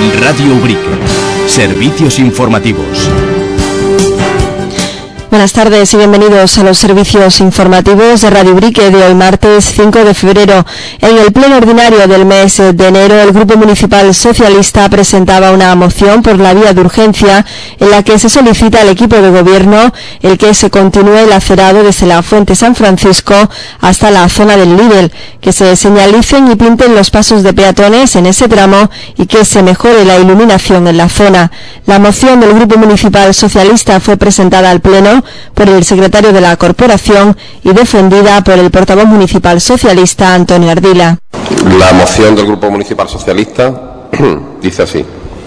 Radio Ubrique. Servicios informativos. Buenas tardes y bienvenidos a los servicios informativos de Radio Ubrique de hoy martes 5 de febrero. En el pleno ordinario del mes de enero, el Grupo Municipal Socialista presentaba una moción por la vía de urgencia en la que se solicita al equipo de gobierno el que se continúe el acerado desde la Fuente San Francisco hasta la zona del Lidl, que se señalicen y pinten los pasos de peatones en ese tramo y que se mejore la iluminación en la zona. La moción del Grupo Municipal Socialista fue presentada al pleno por el secretario de la corporación y defendida por el portavoz municipal socialista Antonio Ardila. La moción del Grupo Municipal Socialista dice así: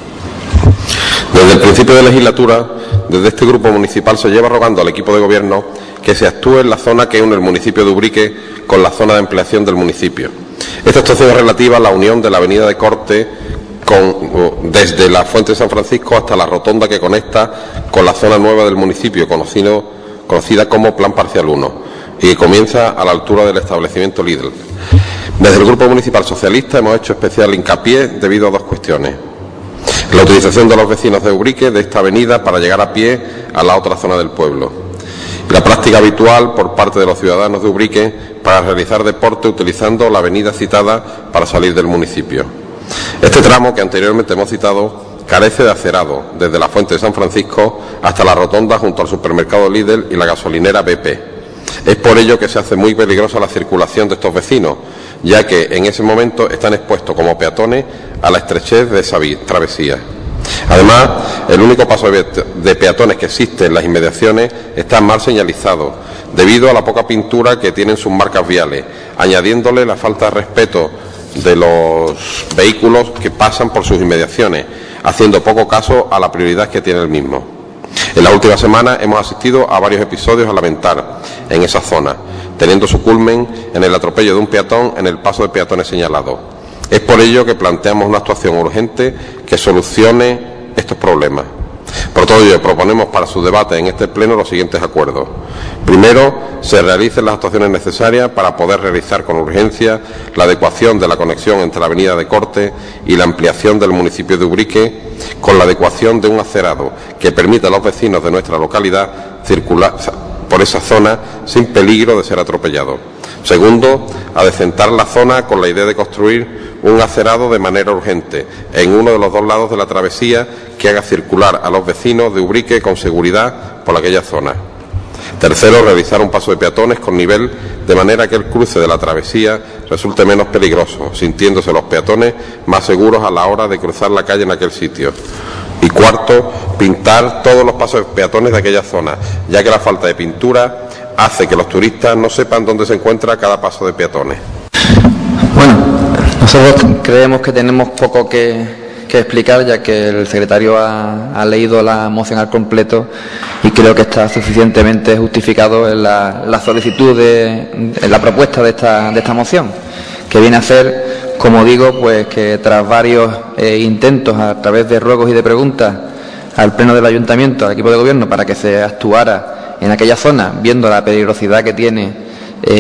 desde el principio de legislatura, desde este Grupo Municipal se lleva rogando al equipo de gobierno que se actúe en la zona que une el municipio de Ubrique con la zona de ampliación del municipio. Esta actuación es relativa a la unión de la avenida de Corte desde la Fuente de San Francisco hasta la rotonda que conecta con la zona nueva del municipio, conocida como Plan Parcial 1, y que comienza a la altura del establecimiento Lidl. Desde el Grupo Municipal Socialista hemos hecho especial hincapié debido a dos cuestiones: la utilización de los vecinos de Ubrique de esta avenida para llegar a pie a la otra zona del pueblo, y la práctica habitual por parte de los ciudadanos de Ubrique para realizar deporte utilizando la avenida citada para salir del municipio. Este tramo, que anteriormente hemos citado, carece de acerado desde la Fuente de San Francisco hasta la rotonda junto al supermercado Lidl y la gasolinera BP. Es por ello que se hace muy peligrosa la circulación de estos vecinos, ya que en ese momento están expuestos como peatones a la estrechez de esa travesía. Además, el único paso de peatones que existe en las inmediaciones está mal señalizado, debido a la poca pintura que tienen sus marcas viales, añadiéndole la falta de respeto de los vehículos que pasan por sus inmediaciones, haciendo poco caso a la prioridad que tiene el mismo. En la última semana hemos asistido a varios episodios a lamentar en esa zona, teniendo su culmen en el atropello de un peatón en el paso de peatones señalado. Es por ello que planteamos una actuación urgente que solucione estos problemas. Por todo ello, proponemos para su debate en este pleno los siguientes acuerdos. Primero, se realicen las actuaciones necesarias para poder realizar con urgencia la adecuación de la conexión entre la avenida de Corte y la ampliación del municipio de Ubrique, con la adecuación de un acerado que permita a los vecinos de nuestra localidad circular por esa zona sin peligro de ser atropellados. Segundo, adecentar la zona con la idea de construir un acerado de manera urgente en uno de los dos lados de la travesía que haga circular a los vecinos de Ubrique con seguridad por aquella zona. Tercero, realizar un paso de peatones con nivel de manera que el cruce de la travesía resulte menos peligroso, sintiéndose los peatones más seguros a la hora de cruzar la calle en aquel sitio. Y cuarto, pintar todos los pasos de peatones de aquella zona, ya que la falta de pintura hace que los turistas no sepan dónde se encuentra cada paso de peatones. Bueno, nosotros creemos que tenemos poco que explicar, ya que el secretario ha leído la moción al completo y creo que está suficientemente justificado en la solicitud en la propuesta de esta moción, que viene a ser, como digo, pues que tras varios intentos a través de ruegos y de preguntas al pleno del ayuntamiento, al equipo de gobierno, para que se actuara en aquella zona, viendo la peligrosidad que tiene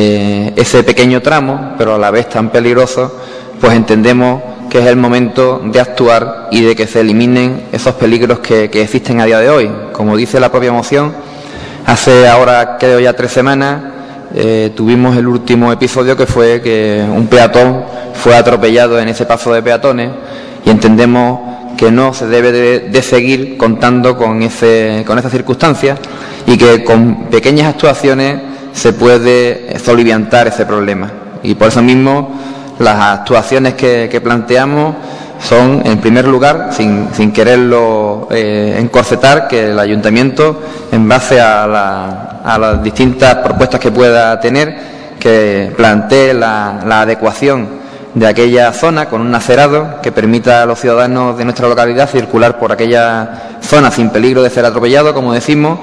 ese pequeño tramo, pero a la vez tan peligroso, pues entendemos que es el momento de actuar y de que se eliminen esos peligros que existen a día de hoy. Como dice la propia moción, hace ahora creo ya 3 semanas tuvimos el último episodio, que fue que un peatón fue atropellado en ese paso de peatones, y entendemos que no se debe de seguir contando con esa circunstancia y que con pequeñas actuaciones se puede soliviantar ese problema. Y por eso mismo las actuaciones que planteamos son, en primer lugar, sin quererlo encorsetar, que el ayuntamiento, en base a las distintas propuestas que pueda tener, que plantee la adecuación de aquella zona con un acerado que permita a los ciudadanos de nuestra localidad circular por aquella zona sin peligro de ser atropellado, como decimos.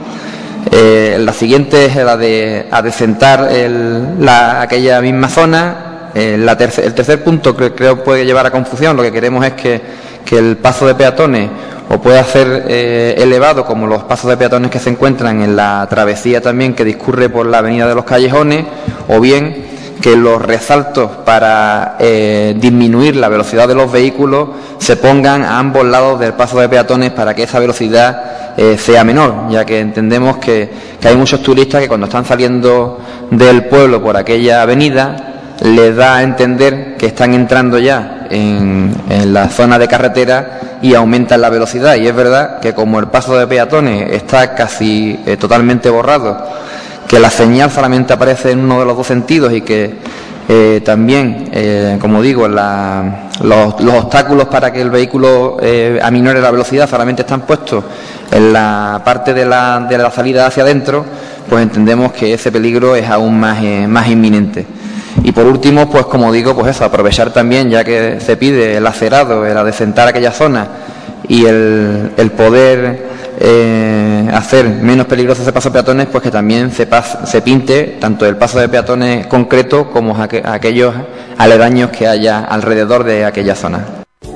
La siguiente es la de adecentar aquella misma zona. El tercer punto, que creo puede llevar a confusión, lo que queremos es que el paso de peatones o pueda ser elevado, como los pasos de peatones que se encuentran en la travesía también que discurre por la avenida de los Callejones, o bien que los resaltos para disminuir la velocidad de los vehículos se pongan a ambos lados del paso de peatones para que esa velocidad sea menor, ya que entendemos que hay muchos turistas que cuando están saliendo del pueblo por aquella avenida les da a entender que están entrando ya en la zona de carretera y aumentan la velocidad. Y es verdad que como el paso de peatones está casi totalmente borrado, que la señal solamente aparece en uno de los dos sentidos y que también, como digo, los obstáculos para que el vehículo aminore la velocidad solamente están puestos en la parte de la salida hacia adentro, pues entendemos que ese peligro es aún más inminente. Y por último, pues como digo, pues eso, aprovechar también, ya que se pide el acerado, el adecentar aquella zona y el poder hacer menos peligroso ese paso de peatones, pues que también se pinte tanto el paso de peatones concreto como aquellos aledaños que haya alrededor de aquella zona.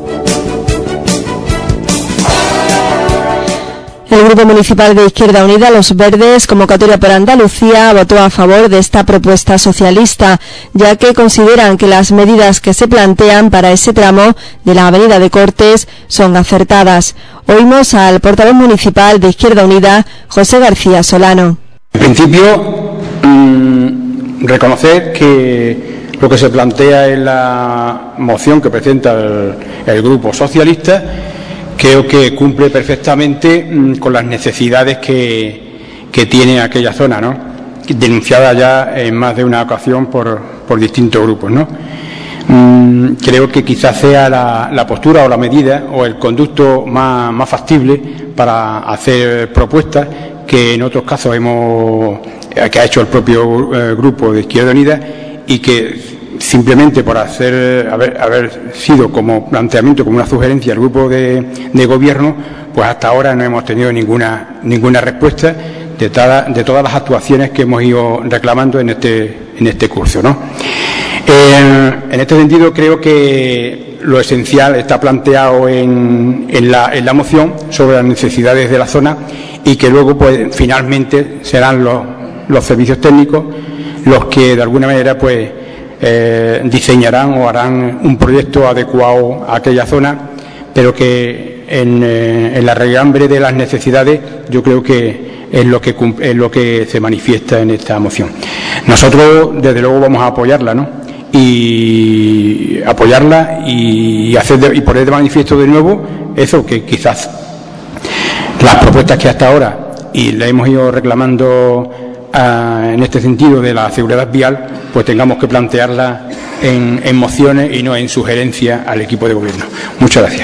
El Grupo Municipal de Izquierda Unida, Los Verdes, Convocatoria por Andalucía, votó a favor de esta propuesta socialista, ya que consideran que las medidas que se plantean para ese tramo de la Avenida de Cortes son acertadas. Oímos al portavoz municipal de Izquierda Unida, José García Solano. En principio, reconocer que lo que se plantea en la moción que presenta el Grupo Socialista creo que cumple perfectamente con las necesidades que tiene aquella zona, ¿no? Denunciada ya en más de una ocasión por distintos grupos, ¿no? Creo que quizás sea la postura o la medida o el conducto más factible para hacer propuestas que en otros casos que ha hecho el propio Grupo de Izquierda Unida y que simplemente por haber sido como planteamiento, como una sugerencia del grupo de gobierno, pues hasta ahora no hemos tenido ninguna respuesta de todas las actuaciones que hemos ido reclamando en este curso, ¿no? En este sentido creo que lo esencial está planteado en la moción sobre las necesidades de la zona y que luego pues finalmente serán los servicios técnicos los que de alguna manera pues diseñarán o harán un proyecto adecuado a aquella zona, pero que en la regambre de las necesidades yo creo que es lo que se manifiesta en esta moción. Nosotros desde luego vamos a apoyarla, ¿no? Y poner de manifiesto de nuevo eso, que quizás las propuestas que hasta ahora y le hemos ido reclamando en este sentido de la seguridad vial, pues tengamos que plantearla en mociones y no en sugerencias al equipo de gobierno. Muchas gracias.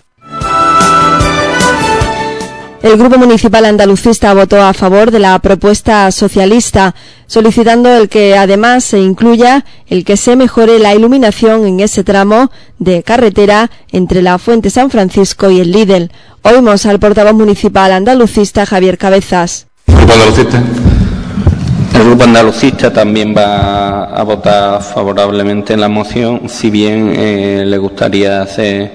El Grupo Municipal Andalucista votó a favor de la propuesta socialista, solicitando el que además se incluya el que se mejore la iluminación en ese tramo de carretera entre la Fuente San Francisco y el Lidl. Oímos al portavoz municipal andalucista Javier Cabezas. ¿Grupo andalucista? El Grupo Andalucista también va a votar favorablemente en la moción, si bien le gustaría hacer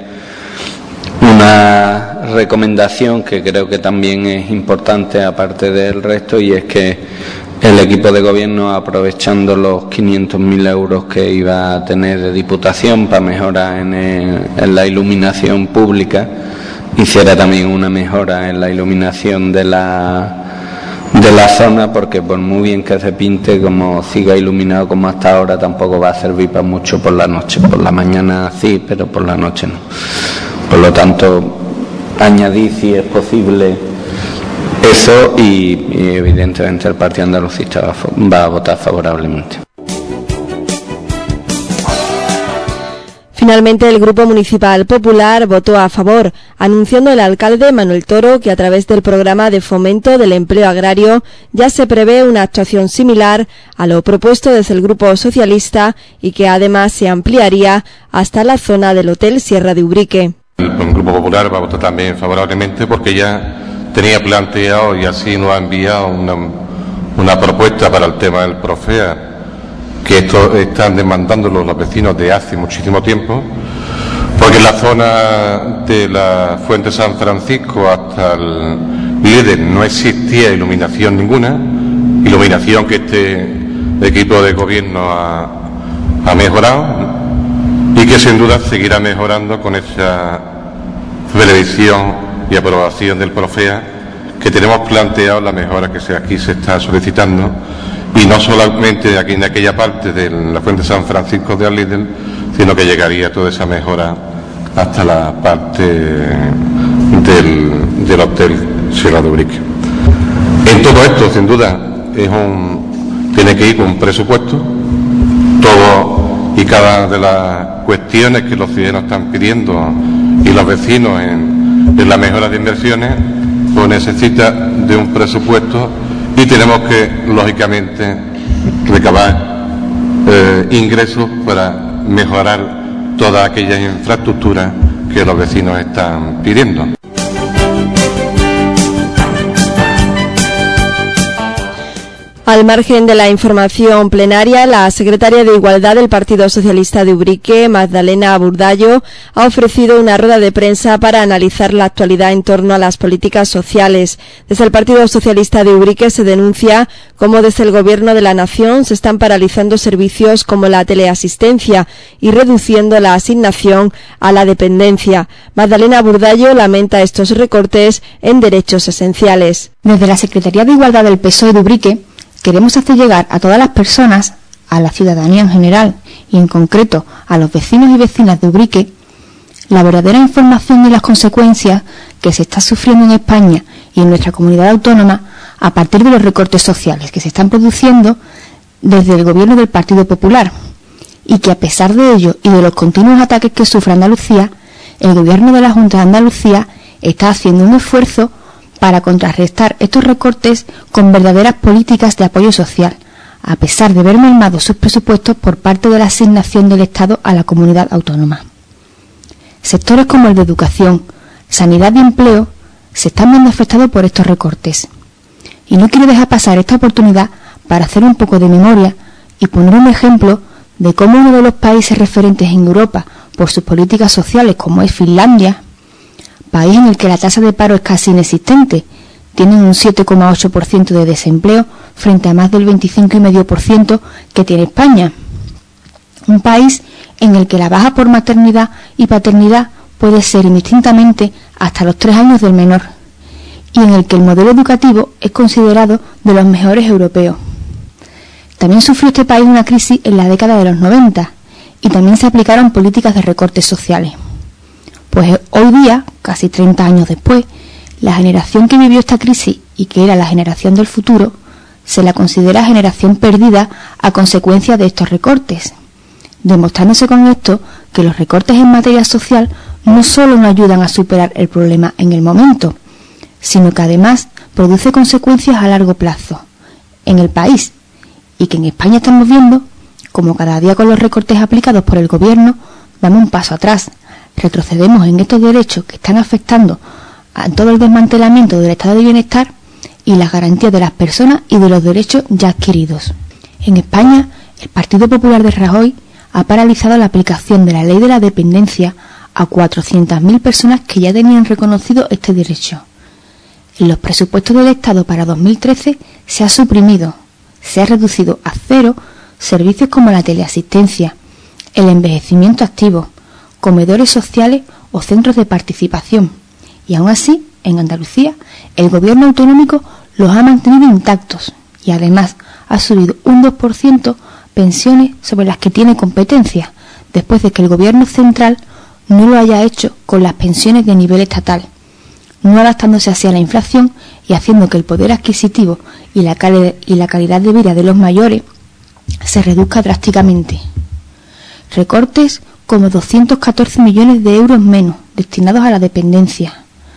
una recomendación que creo que también es importante aparte del resto, y es que el equipo de gobierno, aprovechando los 500.000 euros que iba a tener de Diputación para mejorar en la iluminación pública, hiciera también una mejora en la iluminación de la zona, porque por muy bien que se pinte, como siga iluminado como hasta ahora, tampoco va a servir para mucho por la noche. Por la mañana sí, pero por la noche no. Por lo tanto, añadir si es posible eso y evidentemente el Partido Andalucista va a votar favorablemente. Finalmente, el Grupo Municipal Popular votó a favor, anunciando el alcalde Manuel Toro que a través del programa de fomento del empleo agrario ya se prevé una actuación similar a lo propuesto desde el Grupo Socialista y que además se ampliaría hasta la zona del Hotel Sierra de Ubrique. El Grupo Popular va a votar también favorablemente porque ya tenía planteado y así nos ha enviado una propuesta para el tema del Profea, que esto están demandándolo los vecinos de hace muchísimo tiempo, porque en la zona de la Fuente San Francisco hasta el Lidl no existía iluminación ninguna, iluminación que este equipo de gobierno ha ha mejorado y que sin duda seguirá mejorando con esa previsión y aprobación del Profea, que tenemos planteado la mejora que aquí se está solicitando, y no solamente aquí en aquella parte de la Fuente San Francisco de Arlidel, sino que llegaría toda esa mejora hasta la parte del Hotel Sierra de Ubrique. En todo esto, sin duda, tiene que ir con un presupuesto. Todo y cada de las cuestiones que los ciudadanos están pidiendo y los vecinos en la mejora de inversiones, pues necesita de un presupuesto, y tenemos que, lógicamente, recabar ingresos para mejorar todas aquellas infraestructuras que los vecinos están pidiendo. Al margen de la información plenaria, la secretaria de Igualdad del Partido Socialista de Ubrique, Magdalena Burdallo, ha ofrecido una rueda de prensa para analizar la actualidad en torno a las políticas sociales. Desde el Partido Socialista de Ubrique se denuncia cómo desde el Gobierno de la Nación se están paralizando servicios como la teleasistencia y reduciendo la asignación a la dependencia. Magdalena Burdallo lamenta estos recortes en derechos esenciales. Desde la Secretaría de Igualdad del PSOE de Ubrique queremos hacer llegar a todas las personas, a la ciudadanía en general y en concreto a los vecinos y vecinas de Ubrique, la verdadera información y las consecuencias que se está sufriendo en España y en nuestra comunidad autónoma a partir de los recortes sociales que se están produciendo desde el gobierno del Partido Popular, y que a pesar de ello y de los continuos ataques que sufre Andalucía, el gobierno de la Junta de Andalucía está haciendo un esfuerzo para contrarrestar estos recortes con verdaderas políticas de apoyo social, a pesar de ver mermados sus presupuestos por parte de la asignación del Estado a la comunidad autónoma. Sectores como el de educación, sanidad y empleo se están viendo afectados por estos recortes. Y no quiero dejar pasar esta oportunidad para hacer un poco de memoria y poner un ejemplo de cómo uno de los países referentes en Europa por sus políticas sociales, como es Finlandia, país en el que la tasa de paro es casi inexistente, tienen un 7,8% de desempleo frente a más del 25,5% que tiene España. Un país en el que la baja por maternidad y paternidad puede ser indistintamente hasta los 3 años del menor, y en el que el modelo educativo es considerado de los mejores europeos. También sufrió este país una crisis en la década de los 90 y también se aplicaron políticas de recortes sociales. Pues hoy día, casi 30 años después, la generación que vivió esta crisis y que era la generación del futuro, se la considera generación perdida a consecuencia de estos recortes, demostrándose con esto que los recortes en materia social no solo no ayudan a superar el problema en el momento, sino que además produce consecuencias a largo plazo en el país, y que en España estamos viendo como cada día con los recortes aplicados por el gobierno damos un paso atrás. Retrocedemos en estos derechos que están afectando a todo el desmantelamiento del estado de bienestar y las garantías de las personas y de los derechos ya adquiridos. En España, el Partido Popular de Rajoy ha paralizado la aplicación de la ley de la dependencia a 400.000 personas que ya tenían reconocido este derecho. En los presupuestos del Estado para 2013 se ha suprimido, se ha reducido a cero servicios como la teleasistencia, el envejecimiento activo, comedores sociales o centros de participación, y aún así, en Andalucía, el gobierno autonómico los ha mantenido intactos y además ha subido un 2% pensiones sobre las que tiene competencia, después de que el gobierno central no lo haya hecho con las pensiones de nivel estatal, no adaptándose así a la inflación y haciendo que el poder adquisitivo y la calidad de vida de los mayores se reduzca drásticamente. Recortes como 214 millones de euros menos destinados a la dependencia,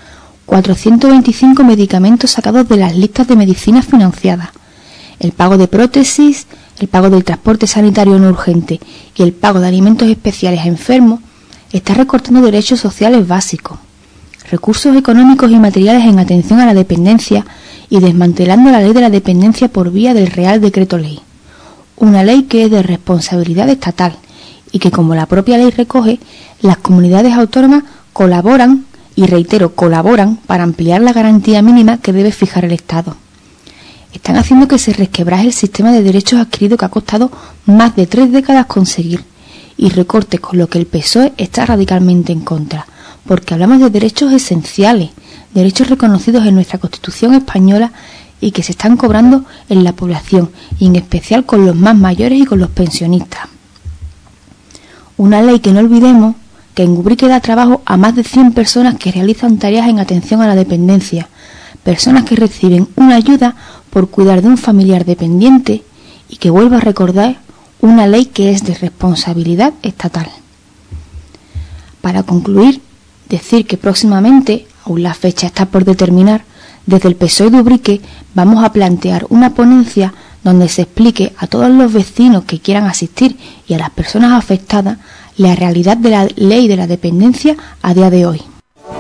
425 medicamentos sacados de las listas de medicinas financiadas, el pago de prótesis, el pago del transporte sanitario no urgente y el pago de alimentos especiales a enfermos, está recortando derechos sociales básicos, recursos económicos y materiales en atención a la dependencia y desmantelando la ley de la dependencia por vía del Real Decreto Ley, una ley que es de responsabilidad estatal y que, como la propia ley recoge, las comunidades autónomas colaboran, y reitero, colaboran para ampliar la garantía mínima que debe fijar el Estado. están haciendo que se resquebraje el sistema de derechos adquiridos que ha costado más de 3 décadas conseguir, y recortes con lo que el PSOE está radicalmente en contra, porque hablamos de derechos esenciales, derechos reconocidos en nuestra Constitución española y que se están cobrando en la población, y en especial con los más mayores y con los pensionistas. Una ley que no olvidemos que en Ubrique da trabajo a más de 100 personas que realizan tareas en atención a la dependencia, personas que reciben una ayuda por cuidar de un familiar dependiente, y que, vuelvo a recordar, una ley que es de responsabilidad estatal. Para concluir, decir que próximamente, aún la fecha está por determinar, desde el PSOE de Ubrique vamos a plantear una ponencia donde se explique a todos los vecinos que quieran asistir y a las personas afectadas la realidad de la ley de la dependencia a día de hoy.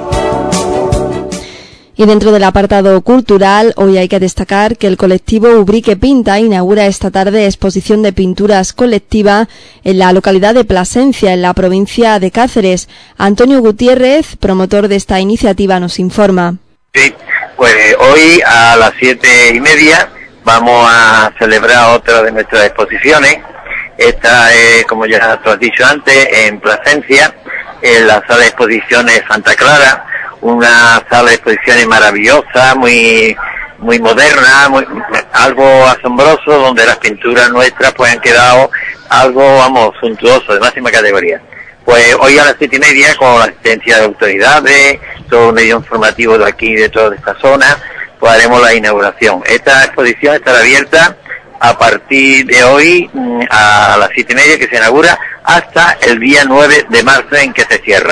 Y dentro del apartado cultural, hoy hay que destacar que el colectivo Ubrique Pinta inaugura esta tarde exposición de pinturas colectiva en la localidad de Plasencia, en la provincia de Cáceres. Antonio Gutiérrez, promotor de esta iniciativa, nos informa. Sí, pues hoy a las 7:30 vamos a celebrar otra de nuestras exposiciones. Esta es, como ya tú has dicho antes, en Plasencia, en la sala de exposiciones Santa Clara, una sala de exposiciones maravillosa, muy moderna, algo asombroso, donde las pinturas nuestras pues han quedado algo, suntuoso, de máxima categoría. Pues hoy a las 7:30, con la asistencia de autoridades, todo medio informativo de aquí, de toda esta zona, pues haremos la inauguración. Esta exposición estará abierta a partir de hoy a las 7:30, que se inaugura, hasta el día 9 de marzo, en que se cierra.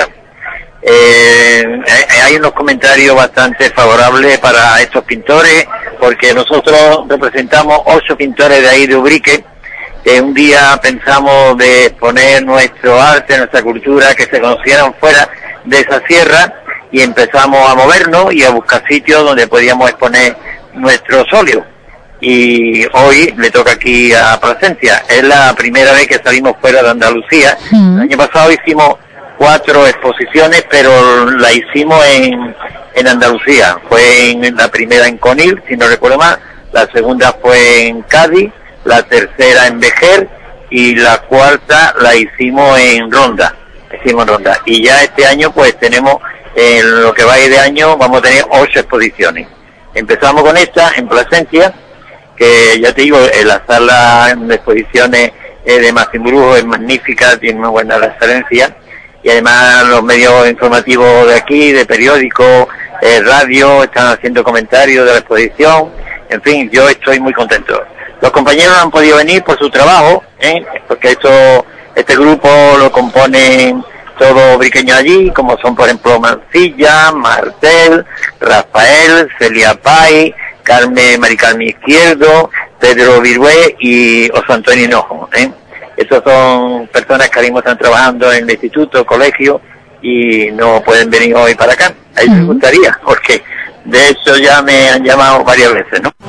Hay unos comentarios bastante favorables para estos pintores, porque nosotros representamos 8 pintores de ahí de Ubrique, que un día pensamos de exponer nuestro arte, nuestra cultura, que se conocieran fuera de esa sierra, y empezamos a movernos y a buscar sitios donde podíamos exponer nuestros óleos. Y hoy le toca aquí a Plasencia. Es la primera vez que salimos fuera de Andalucía. El año pasado hicimos 4 exposiciones, pero la hicimos en Andalucía. Fue la primera en Conil, si no recuerdo mal, la segunda fue en Cádiz, la tercera en Vejer, y la cuarta la hicimos en Ronda. Y ya este año pues tenemos, en lo que va a ir de año, vamos a tener 8 exposiciones. Empezamos con esta en Plasencia, que ya te digo, la sala de exposiciones de Máximo Brujo es magnífica, tiene una buena referencia, y además los medios informativos de aquí, de periódicos, radio, están haciendo comentarios de la exposición. En fin, yo estoy muy contento. Los compañeros no han podido venir por su trabajo, porque este grupo lo componen todos briqueños allí, como son, por ejemplo, Mancilla, Martel, Rafael, Celia Pay, Mari Carmen Izquierdo, Pedro Virué y José Antonio Hinojo. Estos son personas que ahora mismo están trabajando en el instituto, colegio, y no pueden venir hoy para acá. A ellos les gustaría, porque de hecho ya me han llamado varias veces, ¿no?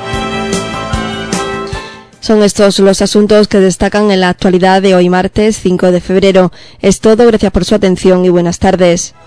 Son estos los asuntos que destacan en la actualidad de hoy martes 5 de febrero. Es todo, gracias por su atención y buenas tardes.